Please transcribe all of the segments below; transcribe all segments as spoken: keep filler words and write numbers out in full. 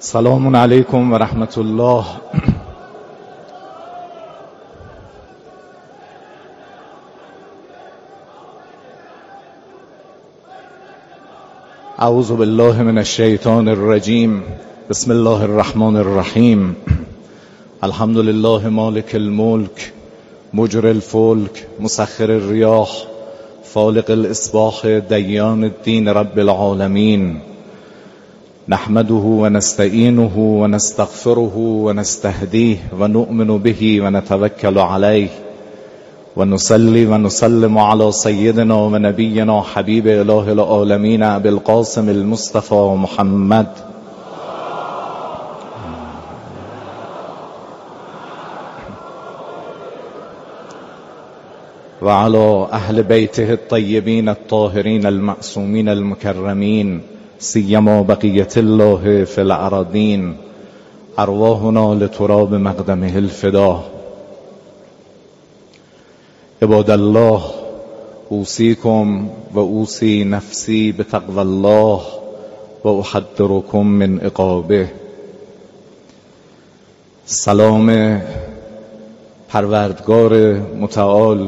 سلام علیکم و رحمت الله. اعوذ بالله من الشیطان الرجیم. بسم الله الرحمن الرحیم. الحمد لله مالک الملک مجری الفلک مسخر الریاح فالق الاصباح دیان الدین رب العالمین. نحمده و نستعینه و نستغفره و نستهدیه و نؤمن به و نتوکل علیه و نصلی و نسلم علی سیدنا و نبینا حبیب اله العالمین ابی القاسم المصطفى محمد و علی اهل بیته الطیبین الطاهرین المعصومین المکرمین سیما بقیت الله فی الارضین. ارواحنا لتراب مقدمه الفدا. عباد الله، اوصیکم و اوصی نفسی بتقوی الله و احذرکم من عقابه. سلام پروردگار متعال،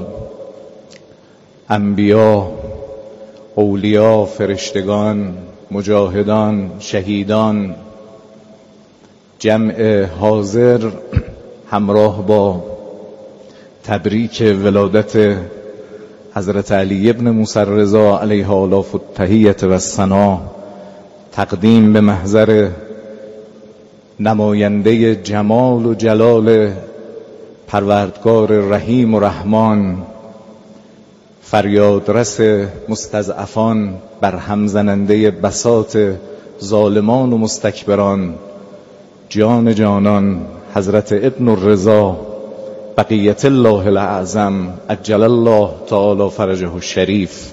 انبیا، اولیا، فرشتگان، مجاهدان، شهیدان، جمع حاضر همراه با تبریک ولادت حضرت علی ابن موسی الرضا علیه آلاف التحیة و الثنا تقدیم به محضر نماینده جمال و جلال پروردگار رحیم و رحمان، فریادرس مستضعفان، برهم زننده بساط ظالمان و مستکبران، جان جانان حضرت ابن الرضا بقیت الله الاعظم عجل الله تعالی فرجه الشریف.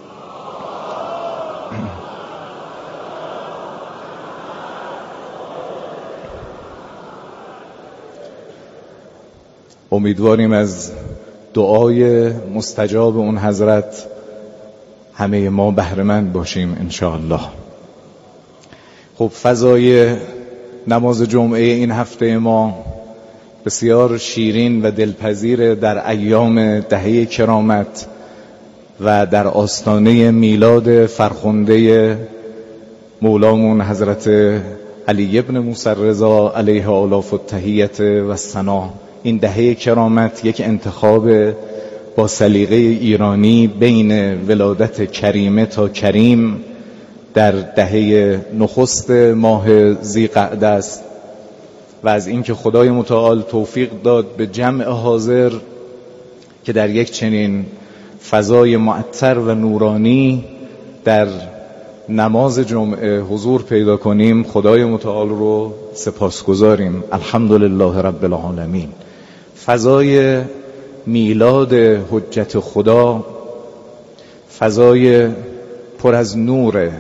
امیدواریم از دعای مستجاب اون حضرت همه ما بهره‌مند باشیم انشاءالله. خب، فضای نماز جمعه این هفته ما بسیار شیرین و دلپذیر در ایام دهه کرامت و در آستانه میلاد فرخنده مولامون حضرت علی ابن موسی الرضا علیه آلاف التحیة و الثنا. این دهه کرامت یک انتخاب با سلیقه ایرانی بین ولادت کریمه تا کریم در دهه نخست ماه ذی‌قعده است و از اینکه خدای متعال توفیق داد به جمع حاضر که در یک چنین فضای معطر و نورانی در نماز جمعه حضور پیدا کنیم، خدای متعال رو سپاسگزاریم. الحمدلله رب العالمین. فضای میلاد حجت خدا فضای پر از نور،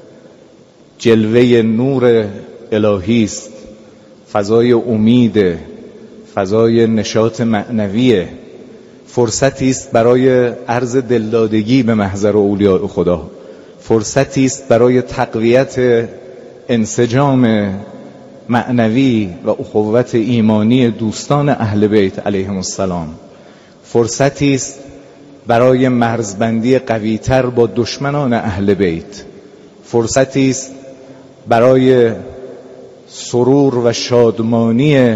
جلوه نور الهی است، فضای امید، فضای نشاط معنویه، فرصتی است برای عرض دلدادگی به محضر اولیاء خدا، فرصتی است برای تقویت انسجام معنوی و اخوت ایمانی دوستان اهل بیت علیهم السلام، فرصتی است برای مرزبندی قویتر با دشمنان اهل بیت، فرصتی است برای سرور و شادمانی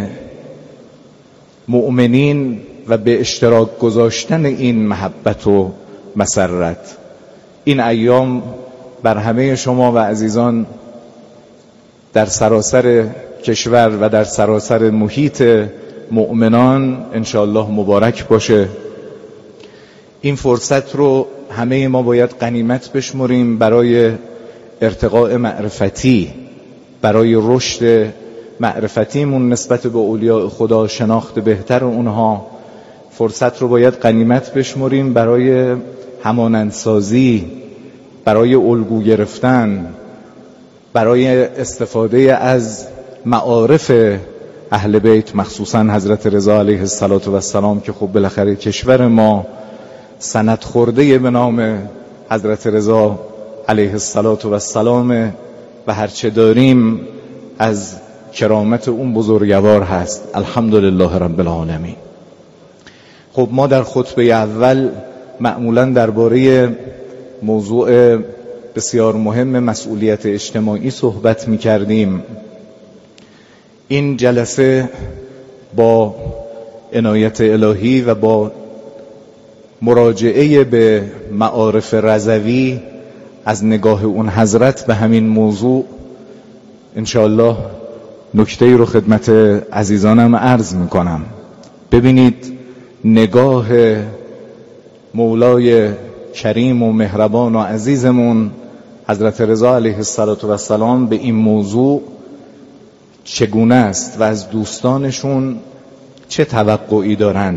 مؤمنین و به اشتراک گذاشتن این محبت و مسرت. این ایام بر همه شما و عزیزان در سراسر کشور و در سراسر محیط مؤمنان انشاءالله مبارک باشه. این فرصت رو همه ما باید غنیمت بشمریم برای ارتقاء معرفتی، برای رشد معرفتیمون نسبت به اولیاء خدا، شناخت بهتر اونها. فرصت رو باید غنیمت بشمریم برای همانندسازی، برای الگو گرفتن، برای استفاده از معارف اهل بیت، مخصوصا حضرت رضا علیه السلام که خب بالاخره کشور ما سند خورده به نام حضرت رضا علیه السلام و هرچه داریم از کرامت اون بزرگوار هست. الحمدلله رب العالمین. خب ما در خطبه اول معمولا درباره موضوع بسیار مهم مسئولیت اجتماعی صحبت می کردیم. این جلسه با عنایت الهی و با مراجعه به معارف رضوی از نگاه اون حضرت به همین موضوع انشاءالله نکته‌ای رو خدمت عزیزانم عرض می کنم. ببینید نگاه مولای کریم و مهربان و عزیزمون حضرت رضا علیه السلام به این موضوع چگونه است و از دوستانشون چه توقعی دارن.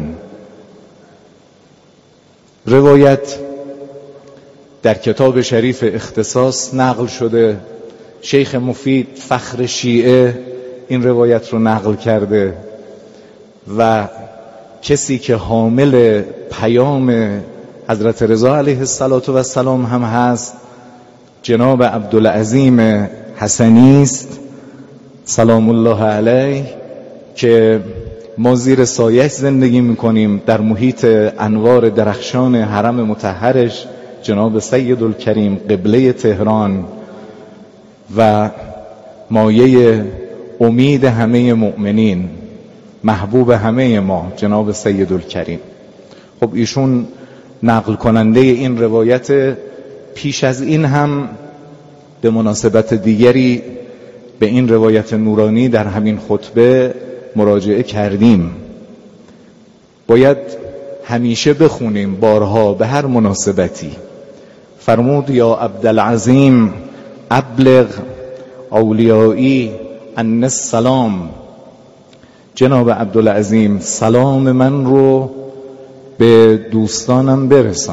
روایت در کتاب شریف اختصاص نقل شده. شیخ مفید فخر شیعه این روایت رو نقل کرده و کسی که حامل پیام حضرت رضا علیه السلام هم هست جناب عبدالعظیم حسنی است سلام الله علیه، که ما زیر سایش زندگی میکنیم در محیط انوار درخشان حرم مطهرش جناب سید الکریم قبله تهران و مایه امید همه مؤمنین، محبوب همه ما جناب سید الکریم. خب ایشون نقل کننده این روایت. پیش از این هم به مناسبت دیگری به این روایت نورانی در همین خطبه مراجعه کردیم. باید همیشه بخونیم بارها به هر مناسبتی. فرمود یا عبدالعظیم ابلغ اولیایی ان السلام، جناب عبدالعظیم سلام من رو به دوستانم برسان.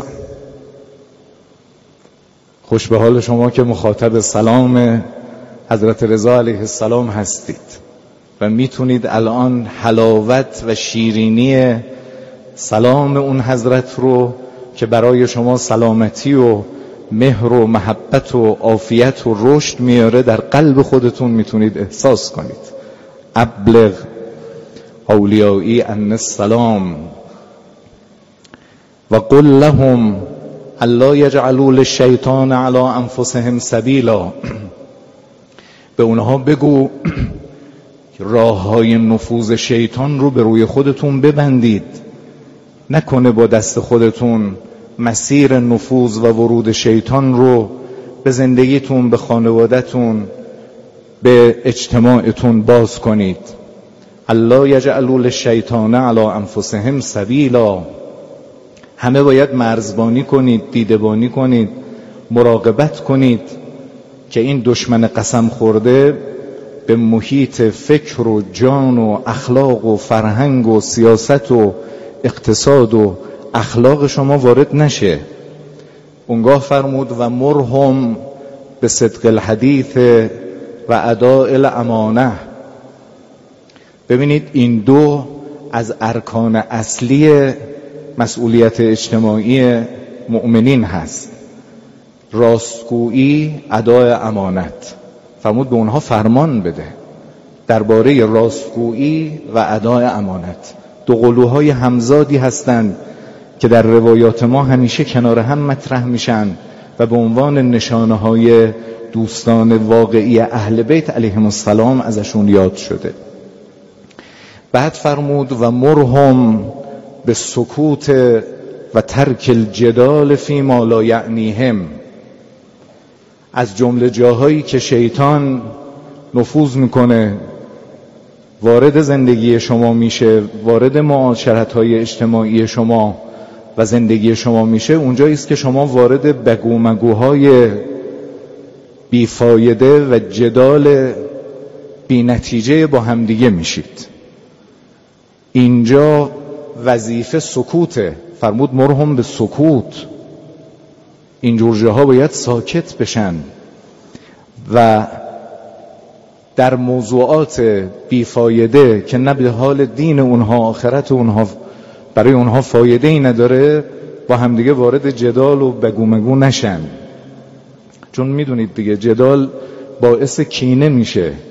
خوش به حال شما که مخاطب سلام حضرت رضا علیه السلام هستید و میتونید الان حلاوت و شیرینی سلام اون حضرت رو که برای شما سلامتی و مهر و محبت و عافیت و رشد میاره در قلب خودتون میتونید احساس کنید. ابلغ اولیایی ان السلام و قل لهم الا یجعلوا للشیطان علی انفسهم سبیلا، به اونها بگو راه های نفوذ شیطان رو به روی خودتون ببندید، نکنه با دست خودتون مسیر نفوذ و ورود شیطان رو به زندگیتون، به خانوادهتون، به اجتماعتون باز کنید. الا یجعلوا للشیطان علی انفسهم سبیلا. همه باید مرزبانی کنید، دیدبانی کنید، مراقبت کنید که این دشمن قسم خورده به محیط فکر و جان و اخلاق و فرهنگ و سیاست و اقتصاد و اخلاق شما وارد نشه. اونگاه فرمود و مرهم به صدق الحدیث و اداء الامانه. ببینید این دو از ارکان اصلی مسئولیت اجتماعی مؤمنین هست. راستگویی، ادای امانت. فرمود به اونها فرمان بده درباره راستگویی و ادای امانت. دو قلوهای همزادی هستند که در روایات ما همیشه کنار هم مطرح میشن و به عنوان نشانه های دوستان واقعی اهل بیت علیهم السلام ازشون یاد شده. بعد فرمود و مرهم به سکوت و ترک الجدال فی ما لا یعنیهم. از جمله جاهایی که شیطان نفوذ میکنه، وارد زندگی شما میشه، وارد معاشرت‌های اجتماعی شما و زندگی شما میشه، اونجایی است که شما وارد بگو مگوهای بیفایده و جدال بی نتیجه با همدیگه میشید. اینجا وظیفه سکوته. فرمود مرهم به سکوت. اینجور جاها باید ساکت بشن و در موضوعات بیفایده که نه به حال دین اونها، آخرت اونها، برای اونها فایده ای نداره، با همدیگه وارد جدال و بگو مگو نشن. چون میدونید دیگه جدال باعث کینه میشه،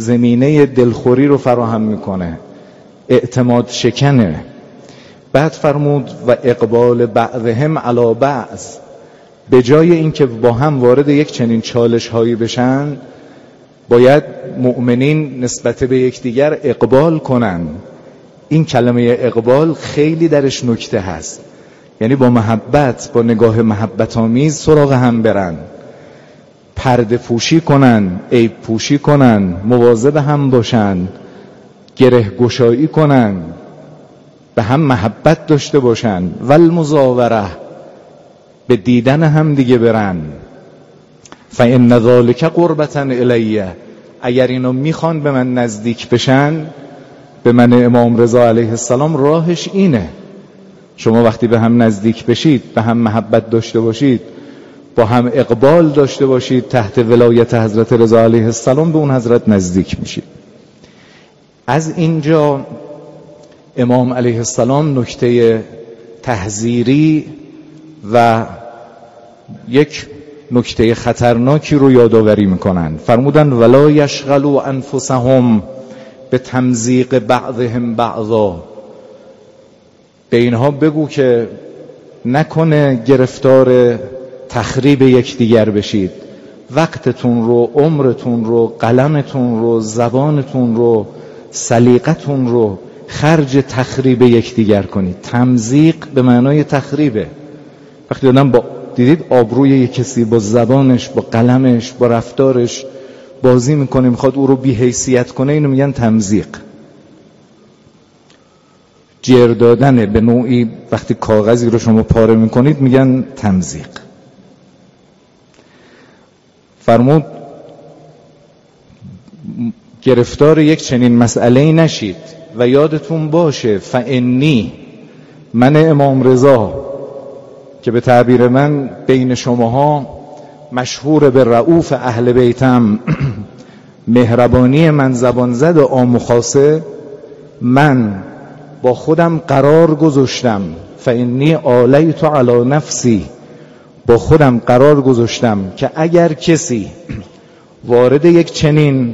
زمینه دلخوری رو فراهم میکنه، اعتماد شکنه. بعد فرمود و اقبال بعضهم علی بعض، به جای اینکه با هم وارد یک چنین چالش هایی بشن، باید مؤمنین نسبت به یکدیگر اقبال کنن. این کلمه اقبال خیلی درش نکته هست، یعنی با محبت، با نگاه محبت آمیز سراغ هم برن، پرده پوشی کنن، عیب پوشی کنن، مواظب هم باشن، گره گشایی کنن، به هم محبت داشته باشن، والمزاوره، به دیدن هم دیگه برن. فإن ذلک قربة الیه، اگر اینو میخوان به من نزدیک بشن، به من امام رضا علیه السلام، راهش اینه. شما وقتی به هم نزدیک بشید، به هم محبت داشته باشید، با هم اقبال داشته باشید تحت ولایت حضرت رضا علیه السلام، به اون حضرت نزدیک میشید. از اینجا امام علیه السلام نکته تحذیری و یک نکته خطرناکی رو یادآوری میکنن. فرمودن ولا یشغلوا انفسهم به تمزیق بعضهم بعضا، به اینها بگو که نکنه گرفتار تخریب یکدیگر بشید، وقتتون رو، عمرتون رو، قلمتون رو، زبانتون رو، سلیقتون رو خرج تخریب یکدیگر کنید. تمزیق به معنای تخریبه. وقتی آدم با دیدید آبروی یک کسی با زبانش، با قلمش، با رفتارش بازی میکنه، میخواد او رو بی حیثیت کنه، اینو میگن تمزیق. جر دادن به نوعی، وقتی کاغذی رو شما پاره میکنید میگن تمزیق. فرمود گرفتار یک چنین مسئله نشید و یادتون باشه فانی، من امام رضا که به تعبیر من بین شماها مشهور به رؤوف اهل بیتم، مهربانی من زبان زد و عام و خاصه، من با خودم قرار گذاشتم، فانی آلیت علی نفسی، با خودم قرار گذاشتم که اگر کسی وارد یک چنین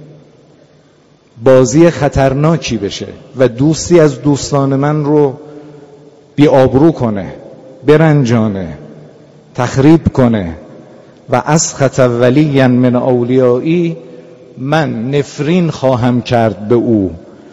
بازی خطرناکی بشه و دوستی از دوستان من رو بی آبرو کنه، برنجانه، تخریب کنه، و اسخط ولیا من اولیایی، من نفرین خواهم کرد به او.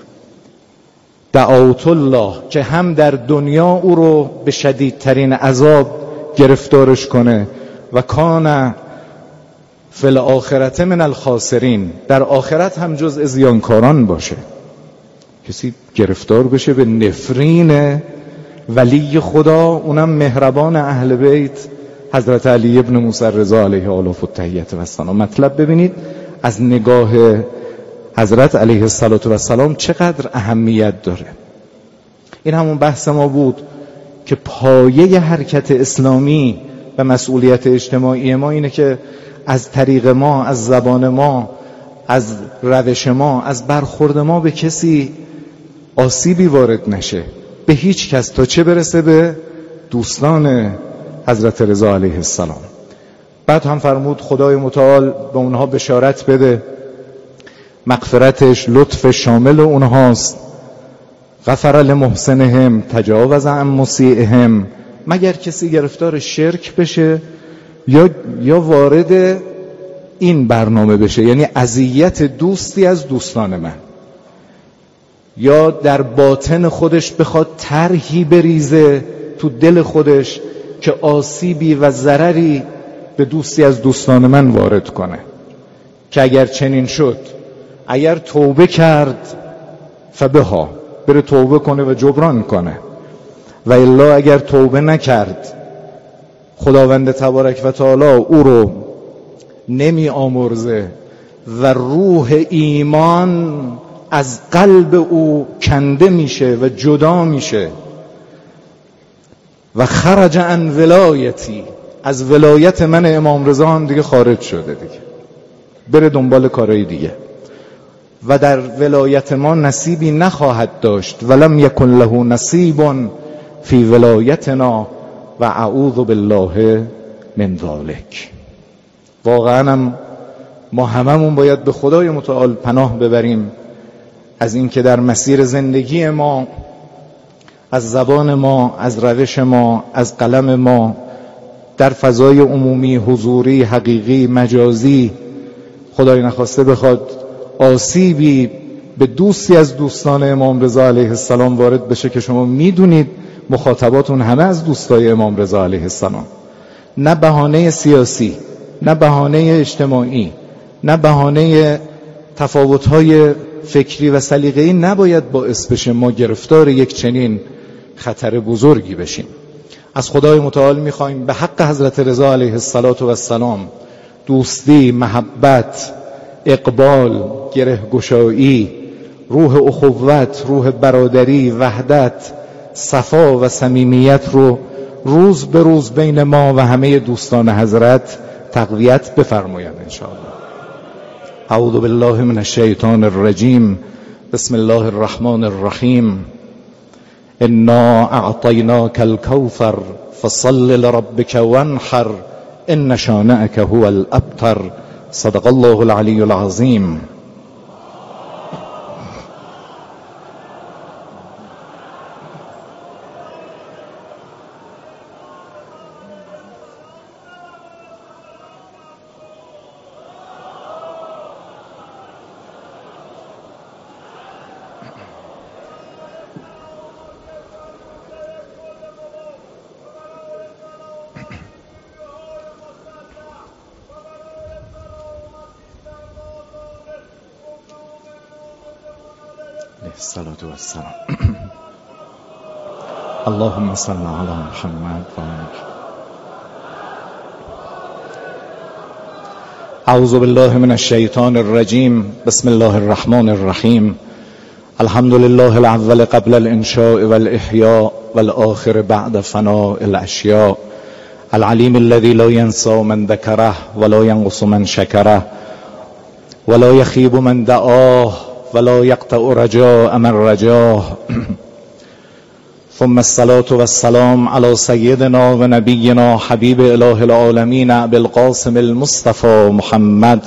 دعوت الله، که هم در دنیا او رو به شدیدترین عذاب گرفتارش کنه، و کان فی الاخرت من الخاسرین، در آخرت هم جزء زیانکاران باشه. کسی گرفتار بشه به نفرین ولی خدا، اونم مهربان اهل بیت حضرت علی ابن موسی رضا علیه آلاف التحیت و السلام. مطلب ببینید از نگاه حضرت علیه السلام چقدر اهمیت داره. این همون بحث ما بود که پایه حرکت اسلامی و مسئولیت اجتماعی ما اینه که از طریق ما، از زبان ما، از روش ما، از برخورد ما به کسی آسیبی وارد نشه، به هیچ کس، تا چه برسه به دوستان حضرت رضا علیه السلام. بعد هم فرمود خدای متعال به اونها بشارت بده، مغفرتش، لطف شامل اونهاست. غفر لمحسنهم، تجاوز عن مسیئهم، مگر کسی گرفتار شرک بشه یا یا وارد این برنامه بشه، یعنی اذیت دوستی از دوستان من، یا در باطن خودش بخواد طرحی بریزه تو دل خودش که آسیبی و ضرری به دوستی از دوستان من وارد کنه، که اگر چنین شد، اگر توبه کرد فبها، بره توبه کنه و جبران کنه، و الا اگر توبه نکرد، خداوند تبارک و تعالی او رو نمی آمرزه و روح ایمان از قلب او کنده میشه و جدا میشه، و خرج عن ولایتی، از ولایت من امام رضا هم دیگه خارج شده، دیگه بره دنبال کارهای دیگه، و در ولایت ما نصیبی نخواهد داشت. ولم یکن له نصیب فی ولایتنا و اعوذ بالله من ذلک. واقعا هم ما هممون باید به خدای متعال پناه ببریم از اینکه در مسیر زندگی ما، از زبان ما، از روش ما، از قلم ما، در فضای عمومی، حضوری، حقیقی، مجازی، خدای نخواسته بخواد آسیبی به دوستی از دوستان امام رضا علیه السلام وارد بشه که شما میدونید مخاطباتون همه از دوستای امام رضا علیه السلام. نه بهانه سیاسی، نه بهانه اجتماعی، نه بهانه تفاوت‌های فکری و سلیقه‌ای نباید باعث بشه ما گرفتار یک چنین خطر بزرگی بشیم. از خدای متعال می‌خوایم به حق حضرت رضا علیه السلام دوستی، محبت، اقبال، گره‌گشایی، روح اخوت، روح برادری، وحدت، صفا و صمیمیت رو روز به روز بین ما و همه دوستان حضرت تقویت بفرمایند ان شاء الله. اعوذ بالله من الشیطان الرجیم. بسم الله الرحمن الرحیم. انا اعطیناک الکوثر فصل لربک وانحر ان شانئک هو الابتر. صدق الله العلی العظیم. الصلاة والسلام. اللهم صل على محمد و اعوذ بالله من الشیطان الرجیم. بسم الله الرحمن الرحیم. الحمد لله الاول قبل الانشاء والاحیاء والآخر بعد فناء الاشیاء. العلیم الذي لا ينسى من ذكره ولا ينقص من شكره ولا يخيب من دعاه ولا يقطع رجاء من رجاه. ثم الصلاة والسلام على سيدنا و نبينا حبيب اله العالمين ابي القاسم المصطفى محمد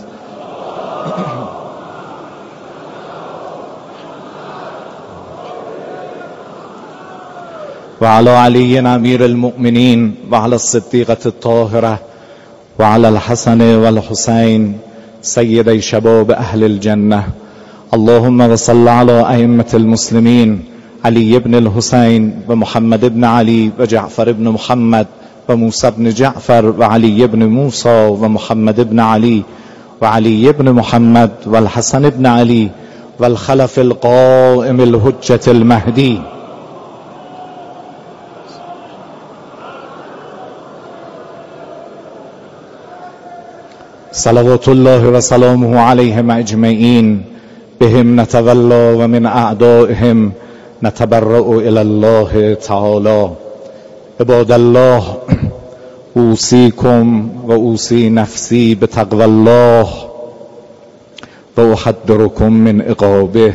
وعلى علي امير المؤمنين وعلى الصديقة الطاهرة وعلى الحسن والحسين سيدي شباب اهل الجنة. اللهم وصل على ائمة المسلمين علي بن الحسين ومحمد بن علي وجعفر بن محمد وموسى بن جعفر وعلي بن موسى ومحمد بن علي وعلي بن محمد والحسن بن علي والخلف القائم الحجة المهدي. صلوات الله وسلامه عليهم اجمعين. بهم نتولى ومن اعدائهم نتبرأ الى الله تعالى. عباد الله، اوصيكم و اوصي نفسي بتقوى الله و احذركم من عقابه.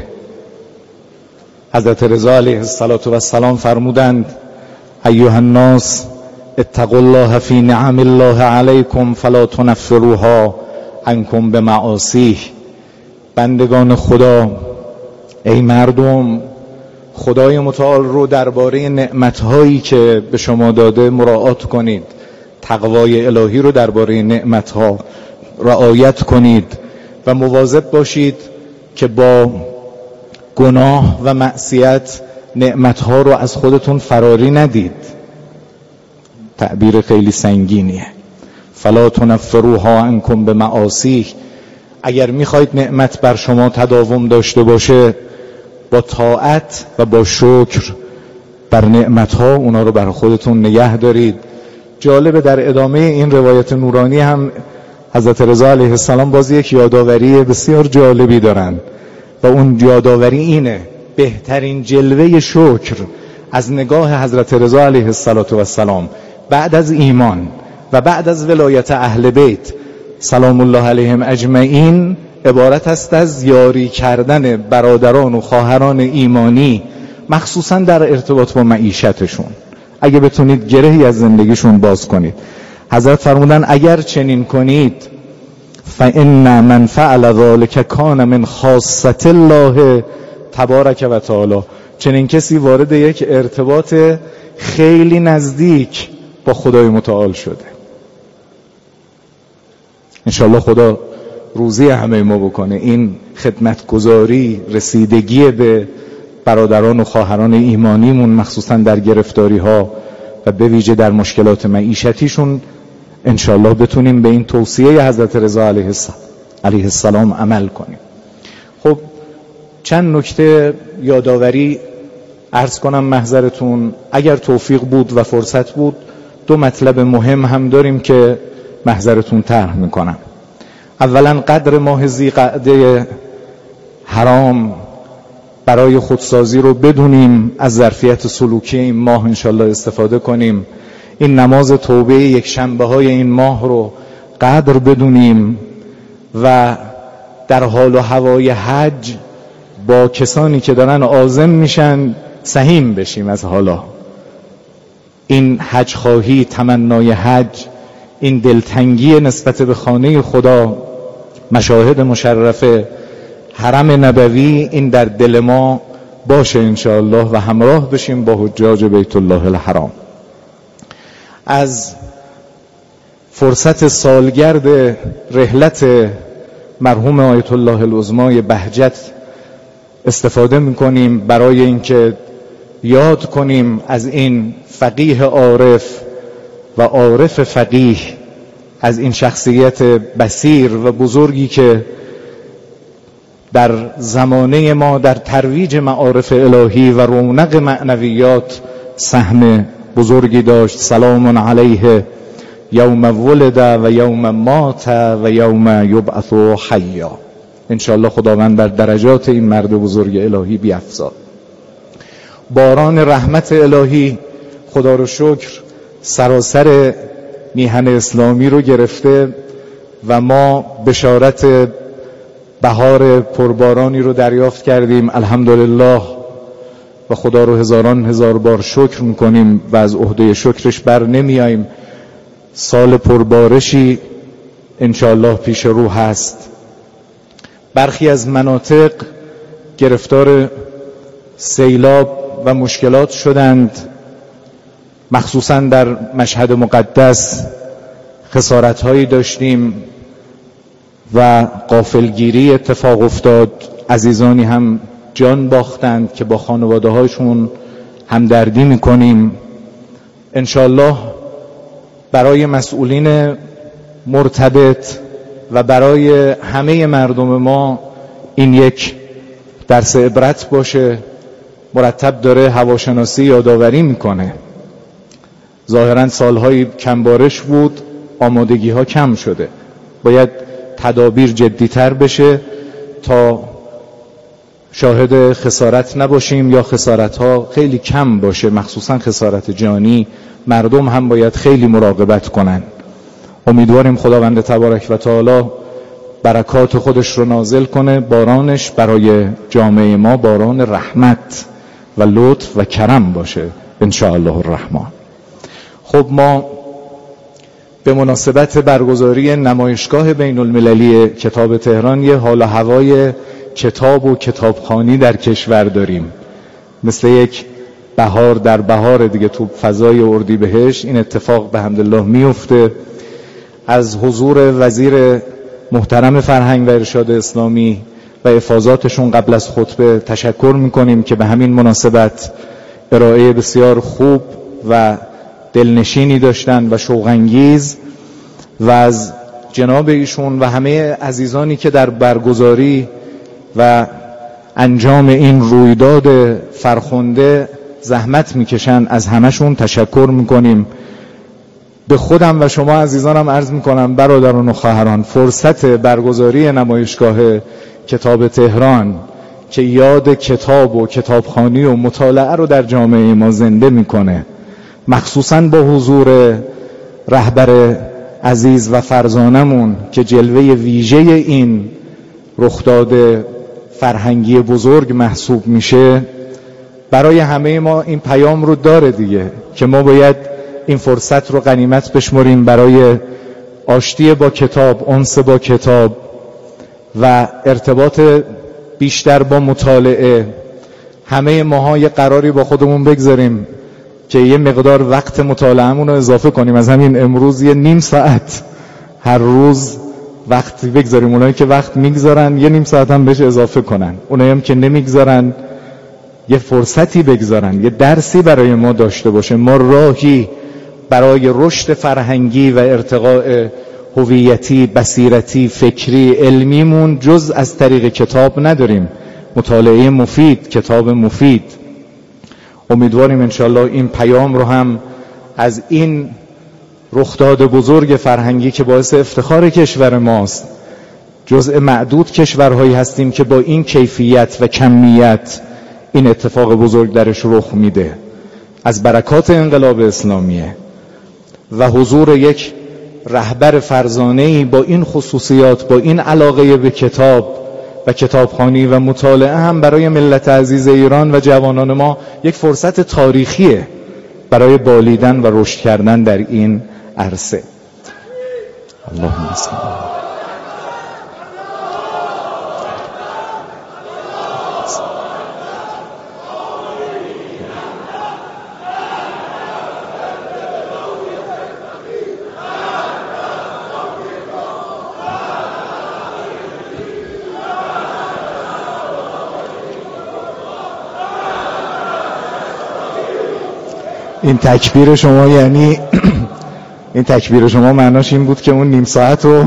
حضرت رضا علیه السلام فرمودند: ایها الناس اتقوا الله فی نعم الله علیکم فلا تنفروها عنکم بمعاصیه. بندگان خدا، ای مردم، خدای متعال رو درباره نعمت‌هایی که به شما داده مراعات کنید. تقوای الهی رو درباره نعمت‌ها رعایت کنید و مواظب باشید که با گناه و معصیت نعمت‌ها رو از خودتون فراری ندید. تعبیر خیلی سنگینیه. فلا تنفروها عنکم بمعاصیه. اگر میخواید نعمت بر شما تداوم داشته باشه، با طاعت و با شکر بر نعمتها اونا رو بر خودتون نگه دارید. جالبه در ادامه این روایت نورانی هم حضرت رضا علیه السلام باز یک یادآوری بسیار جالبی دارن و اون یادآوری اینه: بهترین جلوه شکر از نگاه حضرت رضا علیه السلام بعد از ایمان و بعد از ولایت اهل بیت سلام الله علیهم اجمعین عبارت است از یاری کردن برادران و خواهران ایمانی، مخصوصا در ارتباط با معیشتشون. اگه بتونید گرهی از زندگیشون باز کنید. حضرت فرمودن اگر چنین کنید فإن من فعل ذلك کان من خاصة الله تبارک و تعالی. چنین کسی وارد یک ارتباط خیلی نزدیک با خدای متعال شده. انشاءالله خدا روزی همه ما بکنه. این خدمتگزاری، رسیدگی به برادران و خواهران ایمانیمون مخصوصا در گرفتاری ها و به ویژه در مشکلات معیشتیشون، انشاءالله بتونیم به این توصیه حضرت رضا علیه السلام عمل کنیم. خب چند نکته یادآوری عرض کنم محضرتون. اگر توفیق بود و فرصت بود دو مطلب مهم هم داریم که محضرتون طرح میکنم. اولا قدر ماه ذی‌قعده حرام برای خودسازی رو بدونیم، از ظرفیت سلوکی این ماه انشالله استفاده کنیم. این نماز توبه یک شنبه های این ماه رو قدر بدونیم و در حال و هوای حج با کسانی که دارن عازم میشن سهیم بشیم از حالا. این حج خواهی، تمنای حج، این دلتنگی نسبت به خانه خدا، مشاهد مشرفه حرم نبوی، این در دل ما باشه انشاءالله و همراه بشیم با حجاج بیت الله الحرام. از فرصت سالگرد رحلت مرحوم آیت الله العظمای بهجت استفاده میکنیم برای اینکه یاد کنیم از این فقیه عارف و عارف فقیه، از این شخصیت بصیر و بزرگی که در زمانه ما در ترویج معارف الهی و رونق معنویات سهم بزرگی داشت. سلام علیه یوم ولد و یوم مات و یوم یبعث حیا. انشاءالله خداوند بر درجات این مرد بزرگ الهی بیفزاد. باران رحمت الهی خدا رو شکر سراسر میهن اسلامی رو گرفته و ما بشارت بهار پربارانی رو دریافت کردیم الحمدلله و خدا رو هزاران هزار بار شکر میکنیم و از عهده شکرش بر نمیاییم. سال پربارشی انشاءالله پیش رو هست. برخی از مناطق گرفتار سیلاب و مشکلات شدند، مخصوصا در مشهد مقدس خسارت‌هایی داشتیم و غافلگیری اتفاق افتاد. عزیزانی هم جان باختند که با خانواده هاشون همدردی میکنیم. انشاءالله برای مسئولین مرتبط و برای همه مردم ما این یک درس عبرت باشه. مرتب داره هواشناسی یادآوری میکنه. ظاهرا سالهای کمبارش بود، آمادگی ها کم شده. باید تدابیر جدیتر بشه تا شاهد خسارت نباشیم یا خسارت ها خیلی کم باشه، مخصوصا خسارت جانی. مردم هم باید خیلی مراقبت کنن. امیدواریم خداوند تبارک و تعالی برکات خودش رو نازل کنه، بارانش برای جامعه ما باران رحمت و لطف و کرم باشه انشاءالله الرحمن. خب ما به مناسبت برگزاری نمایشگاه بین المللی کتاب تهران یه حال و هوای کتاب و کتابخوانی در کشور داریم. مثل یک بهار در بهار دیگه تو فضای اردیبهشت این اتفاق به حمدالله میفته. از حضور وزیر محترم فرهنگ و ارشاد اسلامی و افاضاتشون قبل از خطبه تشکر میکنیم که به همین مناسبت ارائه بسیار خوب و دلنشینی داشتن و شوق‌انگیز، و از جناب ایشون و همه عزیزانی که در برگزاری و انجام این رویداد فرخنده زحمت میکشن، از همشون تشکر میکنیم. به خودم و شما عزیزانم عرض میکنم برادران و خواهران، فرصت برگزاری نمایشگاه کتاب تهران که یاد کتاب و کتابخوانی و مطالعه رو در جامعه ما زنده میکنه، مخصوصا با حضور رهبر عزیز و فرزانمون که جلوه ویژه این رخداد فرهنگی بزرگ محسوب میشه، برای همه ما این پیام رو داره دیگه که ما باید این فرصت رو غنیمت بشمریم برای آشتی با کتاب، انس با کتاب و ارتباط بیشتر با مطالعه، همه ماها یه قراری با خودمون بگذاریم که یه مقدار وقت مطالعه‌مون رو اضافه کنیم. از همین امروز یه نیم ساعت هر روز وقت بگذاریم. اونایی که وقت میگذارن یه نیم ساعت هم بهش اضافه کنن، اونایی هم که نمیگذارن یه فرصتی بگذارن، یه درسی برای ما داشته باشه. ما راهی برای رشد فرهنگی و ارتقاء هویتی، بصیرتی، فکری، علمیمون جز از طریق کتاب نداریم. مطالعه مفید، کتاب مفید. امیدواریم انشالله این پیام رو هم از این رخداد بزرگ فرهنگی که باعث افتخار کشور ماست، جزء معدود کشورهایی هستیم که با این کیفیت و کمیت این اتفاق بزرگ درش رخ میده، از برکات انقلاب اسلامیه و حضور یک رهبر فرزانه‌ای با این خصوصیات، با این علاقه به کتاب و کتابخوانی و مطالعه هم برای ملت عزیز ایران و جوانان ما یک فرصت تاریخیه برای بالیدن و رشد کردن در این عرصه. اللهم صل. این تکبیر شما یعنی این تکبیر شما معناش این بود که اون نیم ساعت رو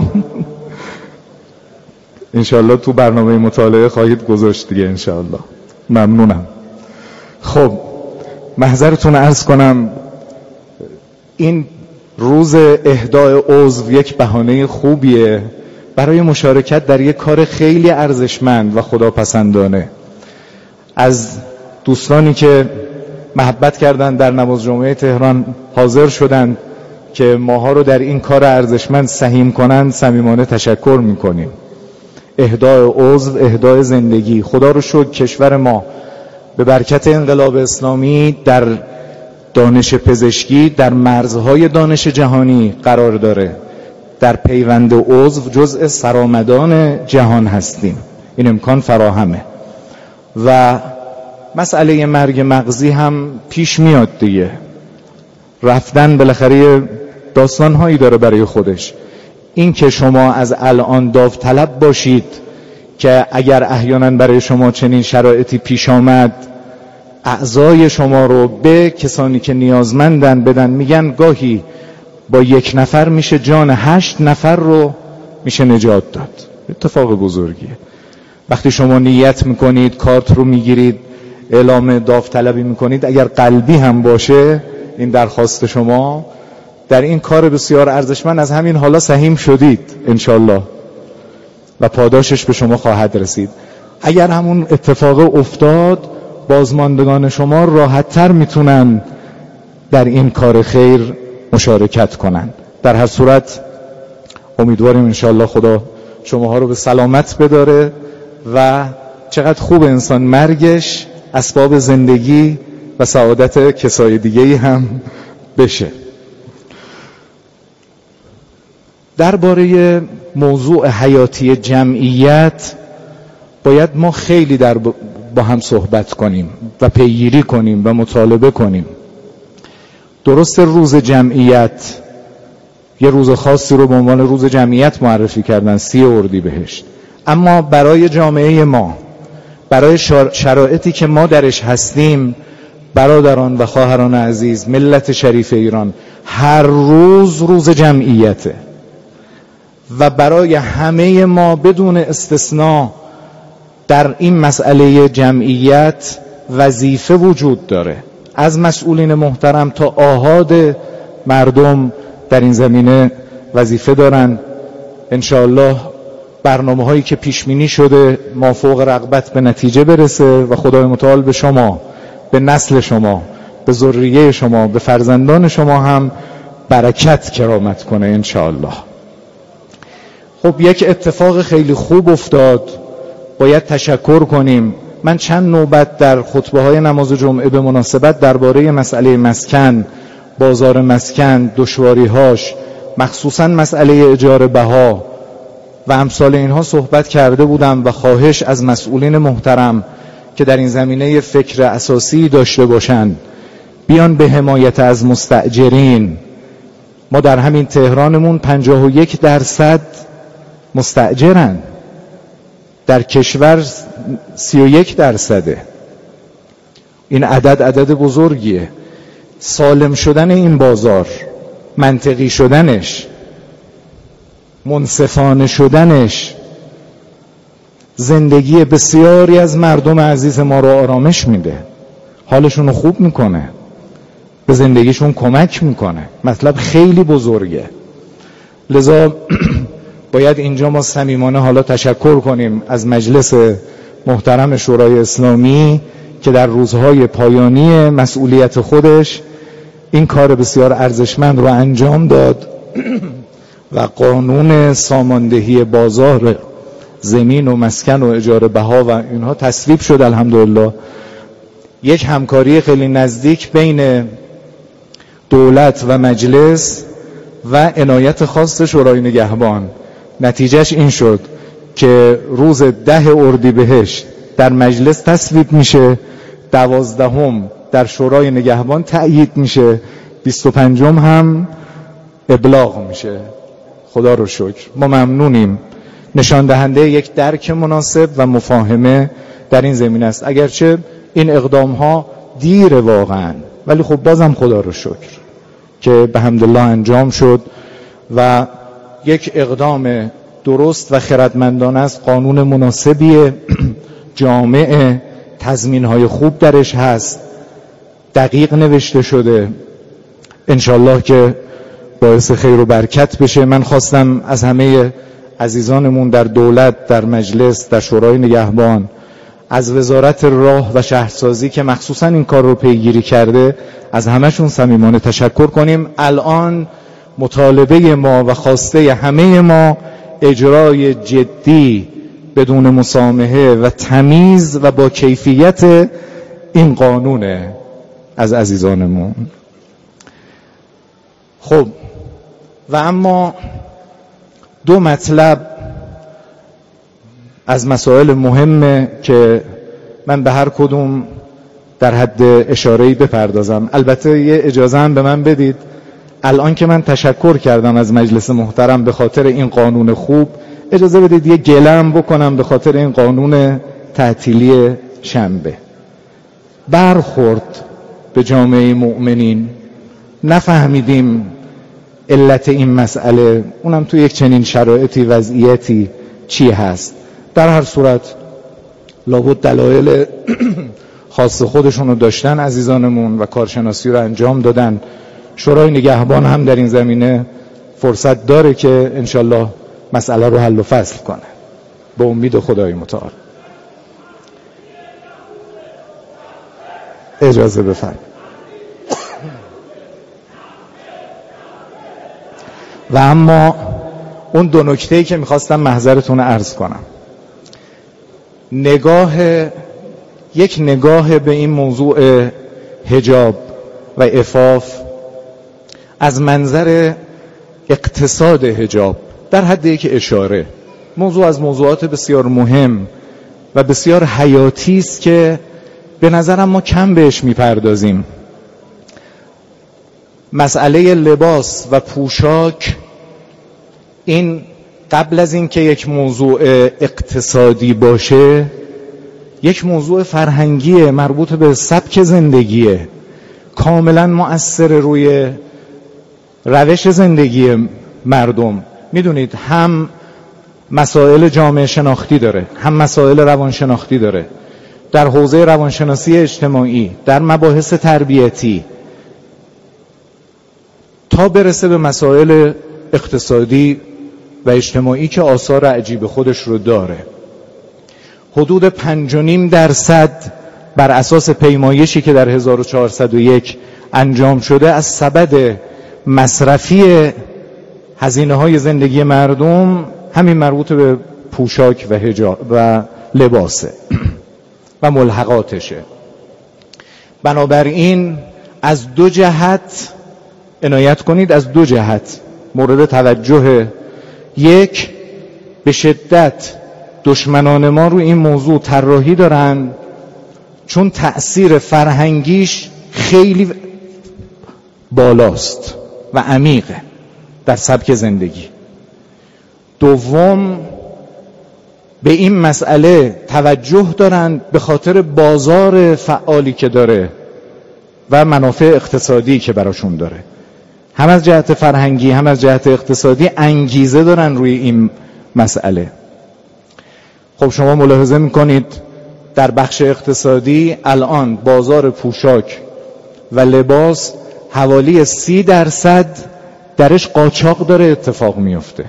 انشالله تو برنامه مطالعه خواهید گذاشت دیگه انشالله. ممنونم. خب محضرتون عرض کنم این روز اهدای عضو یک بهانه خوبیه برای مشارکت در یک کار خیلی ارزشمند و خداپسندانه. از دوستانی که محبت کردن در نماز جمعه تهران حاضر شدن که ماها رو در این کار ارزشمند سهیم کنند صمیمانه تشکر میکنیم. اهدای عضو، اهدای زندگی. خدا رو شکر کشور ما به برکت انقلاب اسلامی در دانش پزشکی در مرزهای دانش جهانی قرار داره. در پیوند عضو جزء سرآمدان جهان هستیم. این امکان فراهمه و مسئله مرگ مغزی هم پیش میاد دیگه. رفتن بالاخره داستانهایی داره برای خودش. این که شما از الان داوطلب باشید که اگر احیانا برای شما چنین شرایطی پیش آمد اعضای شما رو به کسانی که نیازمندن بدن، میگن گاهی با یک نفر میشه جان هشت نفر رو میشه نجات داد. اتفاق بزرگیه. وقتی شما نیت میکنید، کارت رو میگیرید، اعلام داوطلبی میکنید، اگر قلبی هم باشه این درخواست شما، در این کار بسیار ارزشمند از همین حالا سهیم شدید انشالله و پاداشش به شما خواهد رسید. اگر همون اتفاق افتاد بازماندگان شما راحت‌تر میتونن در این کار خیر مشارکت کنن. در هر صورت امیدواریم انشالله خدا شماها رو به سلامت بداره و چقدر خوب انسان مرگش اسباب زندگی و سعادت کسای دیگه‌ای هم بشه. درباره موضوع حیاتی جمعیت باید ما خیلی در با هم صحبت کنیم و پیگیری کنیم و مطالبه کنیم. درست روز جمعیت یه روز خاصی رو به عنوان روز جمعیت معرفی کردن، سی اردیبهشت، اما برای جامعه ما، برای شرایطی که ما درش هستیم، برادران و خواهران عزیز، ملت شریف ایران، هر روز روز جمعیته و برای همه ما بدون استثناء در این مسئله جمعیت وظیفه وجود داره. از مسئولین محترم تا آحاد مردم در این زمینه وظیفه دارن. انشاءالله برنامه هایی که پیشبینی شده مافوق رغبت به نتیجه برسه و خدای متعال به شما، به نسل شما، به ذریه شما، به فرزندان شما هم برکت کرامت کنه انشاءالله. خب یک اتفاق خیلی خوب افتاد، باید تشکر کنیم. من چند نوبت در خطبه های نماز جمعه به مناسبت درباره مسئله مسکن، بازار مسکن، دشواری‌هاش، مخصوصا مسئله اجاره بها و امثال اینها صحبت کرده بودم و خواهش از مسئولین محترم که در این زمینه فکر اساسی داشته باشند بیان به حمایت از مستاجرین. ما در همین تهرانمون پنجاه و یک درصد مستاجرن، در کشور سی و یک درصده. این عدد عدد بزرگیه. سالم شدن این بازار، منطقی شدنش، منصفانه شدنش، زندگی بسیاری از مردم عزیز ما رو آرامش میده، حالشون رو خوب میکنه، به زندگیشون کمک میکنه. مطلب خیلی بزرگه. لذا باید اینجا ما صمیمانه حالا تشکر کنیم از مجلس محترم شورای اسلامی که در روزهای پایانی مسئولیت خودش این کار بسیار ارزشمند رو انجام داد و قانون ساماندهی بازار زمین و مسکن و اجاره بها و اینها تصویب شد. الحمدلله یک همکاری خیلی نزدیک بین دولت و مجلس و عنایت خاص شورای نگهبان. نتیجهش این شد که روز ده اردیبهشت در مجلس تصویب میشه، دوازدهم در شورای نگهبان تأیید میشه، بیست و پنجم هم ابلاغ میشه. خدا رو شکر. ما ممنونیم. نشان دهنده یک درک مناسب و مفاهمه در این زمینه است. اگرچه این اقدام ها دیر واقعا، ولی خب بازم خدا رو شکر که به حمدالله انجام شد و یک اقدام درست و خردمندانه است. قانون مناسبی جامع، تضمین های خوب درش هست، دقیق نوشته شده، انشالله که باعث خیر و برکت بشه. من خواستم از همه عزیزانمون در دولت، در مجلس، در شورای نگهبان، از وزارت راه و شهرسازی که مخصوصا این کار رو پیگیری کرده، از همهشون صمیمانه تشکر کنیم. الان مطالبه ما و خواسته همه ما اجرای جدی بدون مسامحه و تمیز و با کیفیت این قانونه از عزیزانمون. خب و اما دو مطلب از مسائل مهمه که من به هر کدوم در حد اشاره‌ای بپردازم. البته یه اجازه هم به من بدید، الان که من تشکر کردم از مجلس محترم به خاطر این قانون خوب، اجازه بدید یه گلم بکنم به خاطر این قانون تعطیلی شنبه. برخورد به جامعه مؤمنین، نفهمیدیم علت این مسئله، اونم تو یک چنین شرایطی وضعیتی چی هست. در هر صورت لابد دلایل خاص خودشون رو داشتن عزیزانمون و کارشناسی رو انجام دادن. شورای نگهبان هم در این زمینه فرصت داره که انشالله مسئله رو حل و فصل کنه به امید خدای متعال. اجازه بفرمایید. و اما اون دو نکته‌ای که میخواستم محضرتون عرض کنم، نگاه یک نگاه به این موضوع حجاب و عفاف از منظر اقتصاد حجاب در حد یک اشاره. موضوع از موضوعات بسیار مهم و بسیار حیاتی است که به نظرم ما کم بهش میپردازیم. مسئله لباس و پوشاک این قبل از این که یک موضوع اقتصادی باشه یک موضوع فرهنگیه، مربوط به سبک زندگیه، کاملا مؤثر روی روش زندگی مردم. میدونید هم مسائل جامعه شناختی داره، هم مسائل روانشناختی داره، در حوزه روانشناسی اجتماعی، در مباحث تربیتی، تا برسه به مسائل اقتصادی و اجتماعی که آثار عجیب خودش رو داره. حدود پنج و نیم درصد بر اساس پیمایشی که در هزار و چهارصد و یک انجام شده از سبد مصرفی هزینه های زندگی مردم همین مربوط به پوشاک و حجاب و لباسه و ملحقاتشه. بنابراین از دو جهت عنایت کنید، از دو جهت مورد توجه. یک، به شدت دشمنان ما رو این موضوع طراحی دارن چون تأثیر فرهنگیش خیلی بالاست و عمیقه در سبک زندگی. دوم، به این مسئله توجه دارن به خاطر بازار فعالی که داره و منافع اقتصادی که براشون داره. هم از جهت فرهنگی هم از جهت اقتصادی انگیزه دارن روی این مسئله. خب شما ملاحظه میکنید در بخش اقتصادی الان بازار پوشاک و لباس حوالی سی درصد درش قاچاق داره اتفاق میفته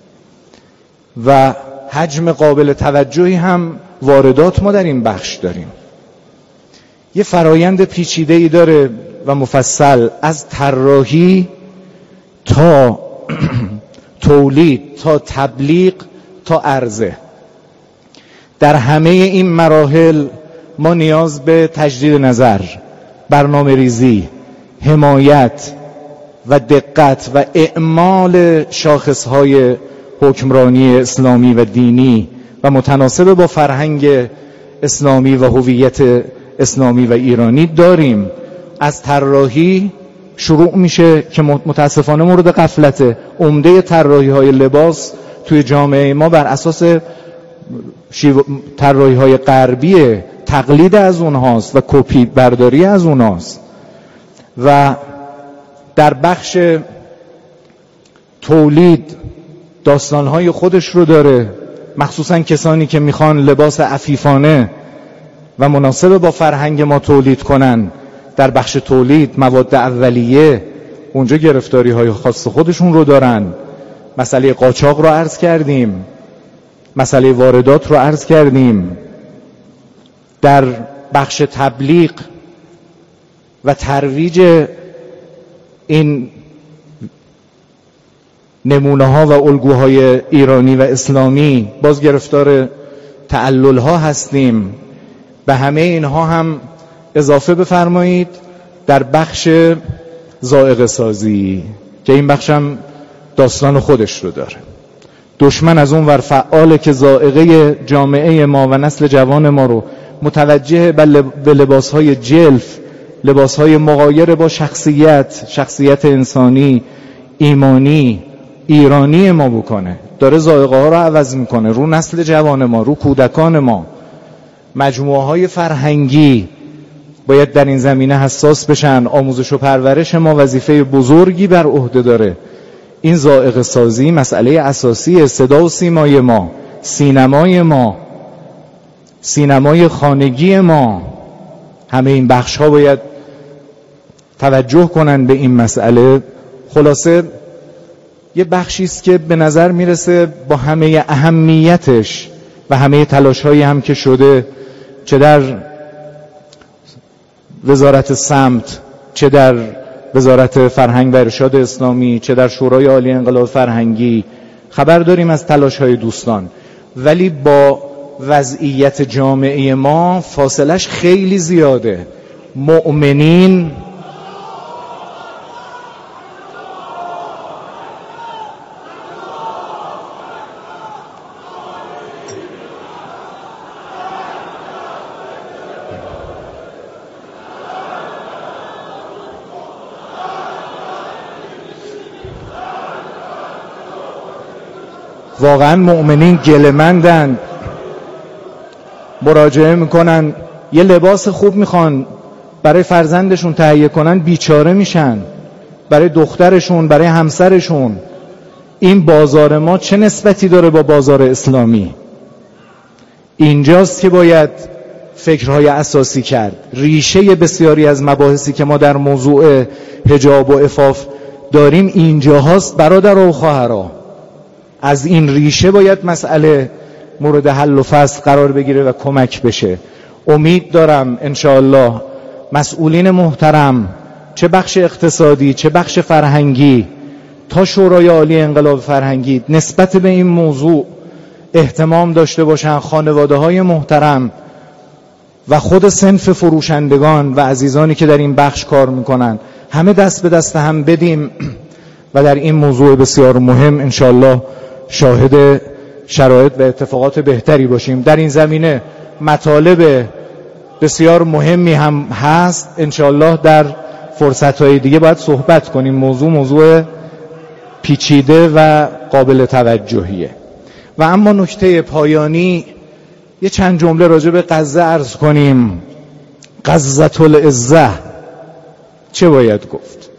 و حجم قابل توجهی هم واردات ما در این بخش داریم. یه فرایند پیچیده‌ای داره و مفصل، از طراحی تا تولید تا تبلیغ تا عرضه. در همه این مراحل ما نیاز به تجدید نظر، برنامه ریزی، حمایت و دقت و اعمال شاخصهای حکمرانی اسلامی و دینی و متناسب با فرهنگ اسلامی و هویت اسلامی و ایرانی داریم. از طراحی شروع میشه که متاسفانه مورد غفلته. عمده طراحی های لباس توی جامعه ما بر اساس طراحی های غربی، تقلید از اونهاست و کپی برداری از اونهاست و در بخش تولید داستانهای خودش رو داره، مخصوصا کسانی که میخوان لباس عفیفانه و مناسب با فرهنگ ما تولید کنن. در بخش تولید مواد اولیه اونجا گرفتاری های خاص خودشون رو دارن. مسئله قاچاق رو عرض کردیم، مسئله واردات رو عرض کردیم. در بخش تبلیغ و ترویج این نمونه ها و الگوهای ایرانی و اسلامی باز گرفتار تعلل ها هستیم. به همه اینها هم اضافه بفرمایید در بخش ذائقه سازی که این بخش هم داستان خودش رو داره. دشمن از اون ور فعاله که ذائقه جامعه ما و نسل جوان ما رو متوجه به لباسهای جلف، لباسهای مغایر با شخصیت شخصیت انسانی، ایمانی، ایرانی ما بکنه. داره ذائقه ها رو عوض میکنه رو نسل جوان ما، رو کودکان ما. مجموعه های فرهنگی باید در این زمینه حساس بشن. آموزش و پرورش ما وظیفه بزرگی بر عهده داره. این ذائقه سازی مسئله اساسی. صدا و سیمای ما، سینمای ما، سینمای خانگی ما، همه این بخش ها باید توجه کنن به این مسئله. خلاصه یه بخشی است که به نظر میرسه با همه اهمیتش و همه تلاش هایی هم که شده، چه در وزارت سمت، چه در وزارت فرهنگ و ارشاد اسلامی، چه در شورای عالی انقلاب فرهنگی، خبر داریم از تلاش های دوستان، ولی با وضعیت جامعه ما فاصلش خیلی زیاده. مؤمنین واقعا مؤمنین گله‌مندن، مراجعه میکنن، یه لباس خوب میخوان برای فرزندشون تهیه کنن، بیچاره میشن، برای دخترشون، برای همسرشون. این بازار ما چه نسبتی داره با بازار اسلامی؟ اینجاست که باید فکرهای اساسی کرد. ریشه بسیاری از مباحثی که ما در موضوع حجاب و عفاف داریم اینجا هاست برادر و خواهرها. از این ریشه باید مسئله مورد حل و فصل قرار بگیره و کمک بشه. امید دارم انشاءالله مسئولین محترم، چه بخش اقتصادی چه بخش فرهنگی تا شورای عالی انقلاب فرهنگی، نسبت به این موضوع اهتمام داشته باشن. خانواده های محترم و خود صنف فروشندگان و عزیزانی که در این بخش کار میکنن، همه دست به دست هم بدیم و در این موضوع بسیار مهم انشاءالله شاهد شرایط و اتفاقات بهتری باشیم. در این زمینه مطالب بسیار مهمی هم هست، انشاءالله در فرصتهای دیگه باید صحبت کنیم. موضوع موضوع پیچیده و قابل توجهیه. و اما نکته پایانی یه چند جمله راجع به غزه عرض کنیم. غزة العزة چه باید گفت؟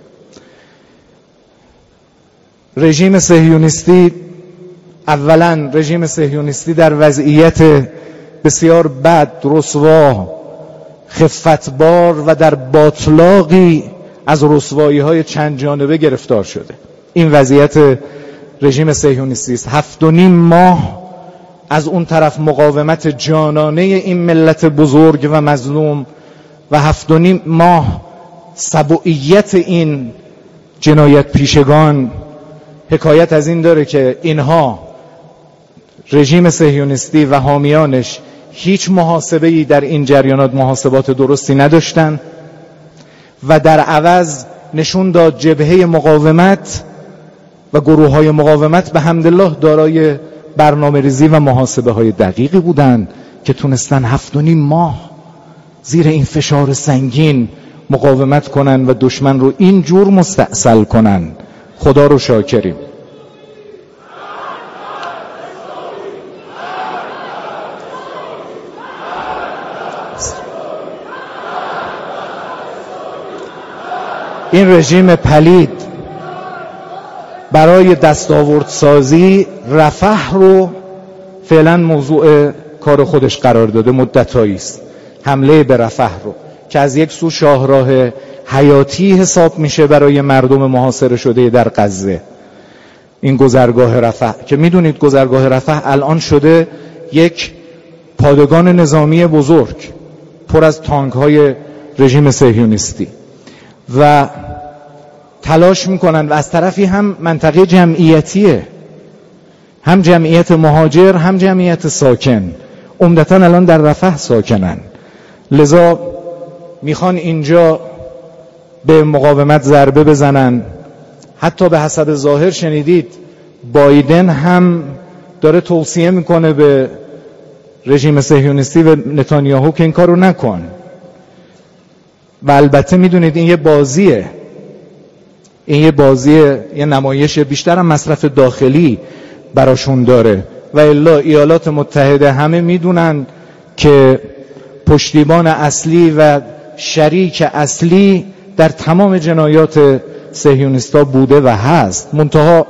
رژیم صهیونیستی، اولا رژیم صهیونیستی در وضعیت بسیار بد، رسوا، خفتبار و در باطلاقی از رسوایی های چند جانبه گرفتار شده. این وضعیت رژیم صهیونیستی است. هفت و نیم ماه از اون طرف مقاومت جانانه این ملت بزرگ و مظلوم و هفت و نیم ماه سبوعیت این جنایت پیشگان حکایت از این داره که اینها رژیم صهیونیستی و حامیانش هیچ محاسبه‌ای در این جریانات محاسبات درستی نداشتن و در عوض نشون داد جبهه مقاومت و گروه های مقاومت به حمدالله دارای برنامه ریزی و محاسبه های دقیقی بودن که تونستن هفت و نیم ماه زیر این فشار سنگین مقاومت کنن و دشمن رو اینجور مستأصل کنن. خدا رو شاکریم. این رژیم پلید برای دستاوردسازی رفح رو فعلا موضوع کار خودش قرار داده، مدت‌هایی است. حمله به رفح رو که از یک سو شاهراه حیاتی حساب میشه برای مردم محاصره شده در غزه. این گذرگاه رفح که میدونید گذرگاه رفح الان شده یک پادگان نظامی بزرگ پر از تانک های رژیم صهیونیستی و تلاش میکنن و از طرفی هم منطقه جمعیتیه، هم جمعیت مهاجر هم جمعیت ساکن، عمدتاً الان در رفح ساکنن. لذا میخوان اینجا به مقاومت ضربه بزنن. حتی به حسب ظاهر شنیدید بایدن هم داره توصیه میکنه به رژیم صهیونیستی و نتانیاهو که این کارو نکن. و البته میدونید این یه بازیه، این یه بازیه، یه نمایش، بیشتر هم مصرف داخلی براشون داره. و الا ایالات متحده همه میدونن که پشتیبان اصلی و شریک اصلی در تمام جنایات صهیونیستا بوده و هست. منتها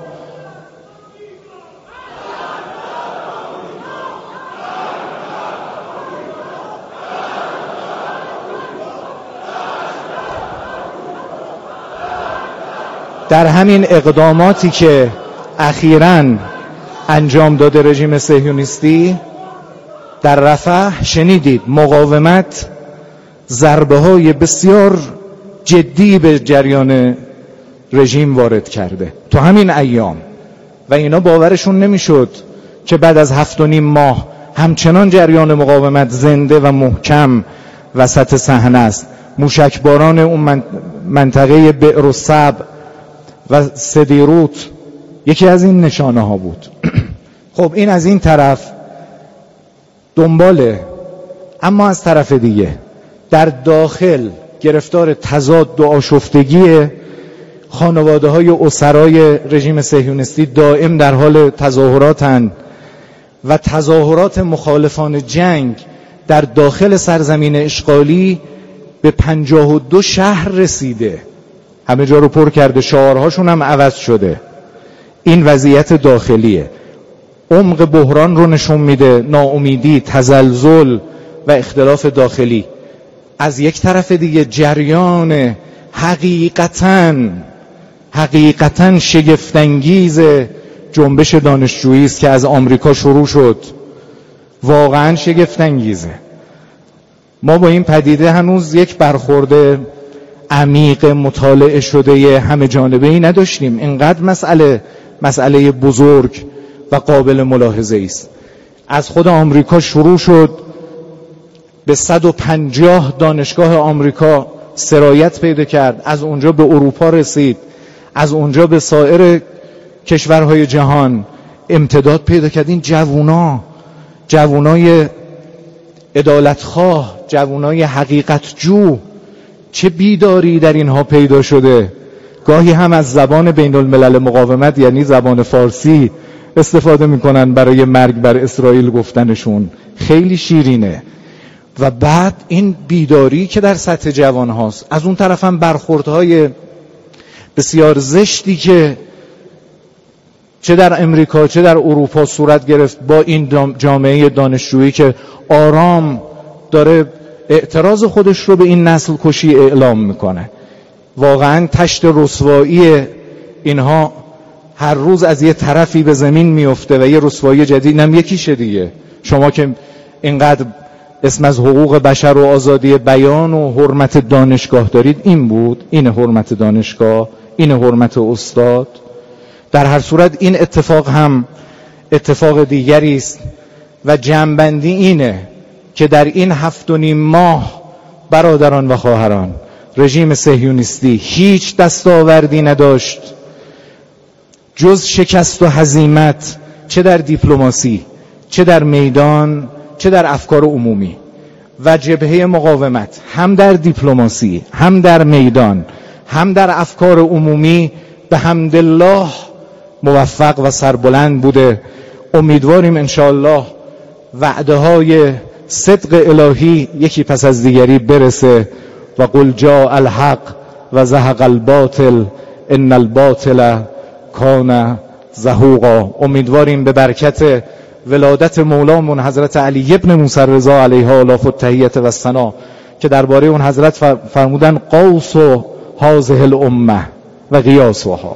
در همین اقداماتی که اخیراً انجام داده رژیم صهیونیستی در رفح، شنیدید مقاومت ضربه های بسیار جدی به جریان رژیم وارد کرده تو همین ایام و اینا باورشون نمیشد که بعد از هفت و نیم ماه همچنان جریان مقاومت زنده و محکم وسط صحنه است. موشکباران اون منطقه بئر الصبع و سدیروت یکی از این نشانه ها بود. خب این از این طرف دنباله، اما از طرف دیگه در داخل گرفتار تضاد و آشفتگی خانواده های اسرای رژیم صهیونیستی دائم در حال تظاهراتن و تظاهرات مخالفان جنگ در داخل سرزمین اشغالی به پنجاه و دو شهر رسیده، همه جا رو پر کرده، شعارهاشون هم عوض شده. این وضعیت داخلیه، عمق بحران رو نشون میده، ناامیدی، تزلزل و اختلاف داخلی. از یک طرف دیگه جریان حقیقتاً حقیقتاً شگفت‌انگیز جنبش دانشجویی است که از آمریکا شروع شد. واقعاً شگفت‌انگیزه. ما با این پدیده هنوز یک برخورد عمیق مطالعه شده همه جانبه‌ای نداشتیم. اینقدر مسئله مسئله بزرگ و قابل ملاحظه است. از خود آمریکا شروع شد، به صد و پنجاه دانشگاه آمریکا سرایت پیدا کرد، از اونجا به اروپا رسید، از اونجا به سایر کشورهای جهان امتداد پیدا کرد. این جوونا، جوونای عدالتخواه، جوونای حقیقت جو، چه بیداری در اینها پیدا شده. گاهی هم از زبان بین الملل مقاومت یعنی زبان فارسی استفاده میکنن برای مرگ بر اسرائیل گفتنشون. خیلی شیرینه. و بعد این بیداری که در سطح جوان هاست، از اون طرف هم برخوردهای بسیار زشتی که چه در امریکا چه در اروپا صورت گرفت با این جامعه دانشجویی که آرام داره اعتراض خودش رو به این نسل کشی اعلام میکنه. واقعا تشت رسوایی اینها هر روز از یه طرفی به زمین میفته و یه رسوایی جدید هم یکیشه دیگه. شما که اینقدر اسم از حقوق بشر و آزادی بیان و حرمت دانشگاه دارید، این بود، این حرمت دانشگاه، این حرمت استاد. در هر صورت این اتفاق هم اتفاق دیگری است و جنبندی اینه که در این هفت و نیم ماه برادران و خواهران، رژیم صهیونیستی هیچ دستاوردی نداشت جز شکست و هزیمت، چه در دیپلماسی، چه در میدان، چه در افکار عمومی. و جبهه مقاومت هم در دیپلماسی، هم در میدان، هم در افکار عمومی به حمدالله موفق و سربلند بوده. امیدواریم انشاءالله وعده های صدق الهی یکی پس از دیگری برسه. و قل جاء الحق و زهق الباطل ان الباطل کان زهوقا. امیدواریم به برکت ولادت مولامون حضرت علی ابن موسی رضا علیه آلاف التحیت و الثنا که درباره اون حضرت فرمودن قوس و هذه الامه و غیاسها،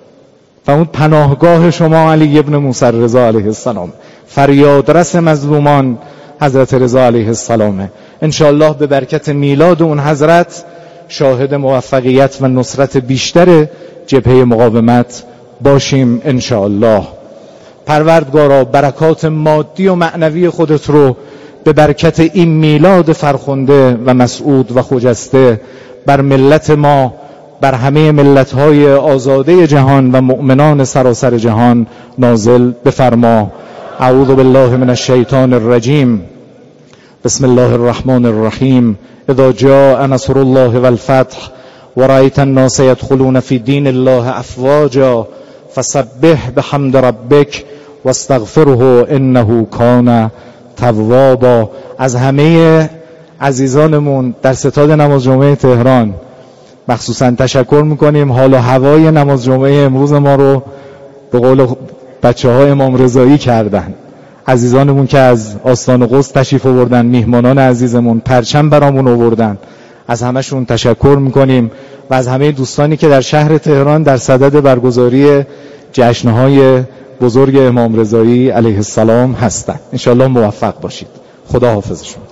فرمود پناهگاه شما علی ابن موسی رضا علیه السلام، فریادرس مظلومان حضرت رضا علیه السلامه. انشاءالله به برکت میلاد اون حضرت شاهد موفقیت و نصرت بیشتر جبهه مقاومت باشیم انشاءالله. پروردگارا برکات مادی و معنوی خودت رو به برکت این میلاد فرخنده و مسعود و خجسته بر ملت ما، بر همه ملت‌های آزاده جهان و مؤمنان سراسر جهان نازل بفرما. اعوذ بالله من الشیطان الرجیم. بسم الله الرحمن الرحیم. اذا جاء نصر الله والفتح ورأيت الناس يدخلون في دين الله افواجا فسبح بحمد ربك واستغفره انه کان توابا. از همه عزیزانمون در ستاد نماز جمعه تهران مخصوصا تشکر میکنیم. حال و هوای نماز جمعه امروز ما رو به قول بچه های امام رضایی کردن. عزیزانمون که از آستان قدس تشریف آوردن، میهمانان عزیزمون پرچم برامون آوردن، از همشون تشکر میکنیم و از همه دوستانی که در شهر تهران در صدد برگزاری جشنهای بزرگ امام رضایی علیه السلام هستن. انشاءالله موفق باشید. خدا حافظشون.